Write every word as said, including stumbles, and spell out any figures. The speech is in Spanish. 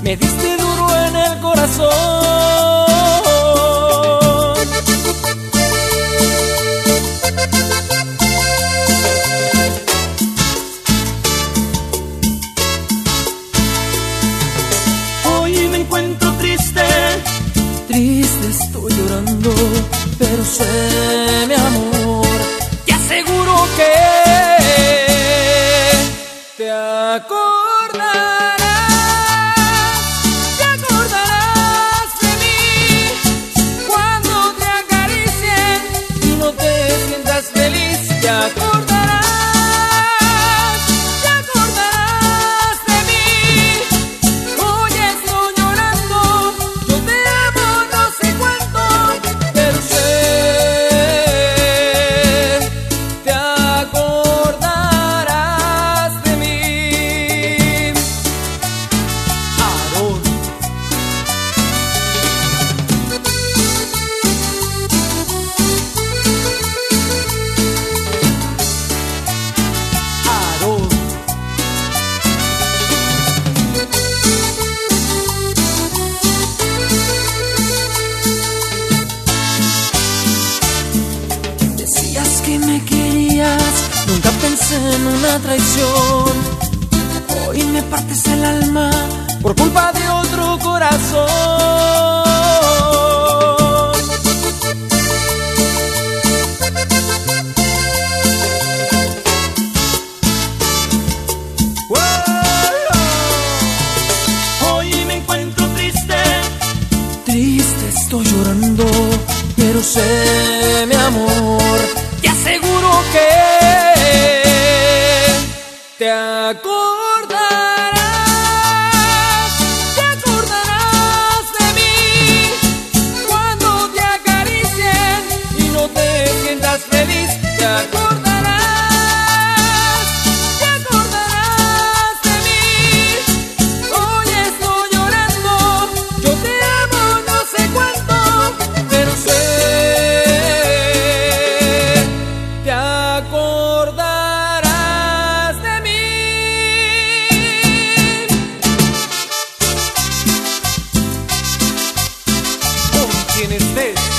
me diste duro en el corazón. Hoy me encuentro triste, triste estoy llorando, pero sé, mi amor, te aseguro que te acordarás, te acordarás de mí cuando te acaricien y no te sientas feliz. Te acordarás, te acordarás de mí. Hoy estoy llorando, yo te amo no sé cuánto, pero sé, te acordarás de mí. Aarón. Aarón. Decías que me querías, nunca pensé en una traición. Hoy me partes el alma por culpa de otro corazón. Hoy me encuentro triste, triste estoy llorando, pero sé, mi amor, te aseguro que te acordarás, te acordarás de mí cuando te acaricien y no te sientas feliz. Te acordarás, te acordarás de mí. Hoy estoy llorando, yo te amo no sé cuánto, pero sé, te acordarás de mí. Con quien estés.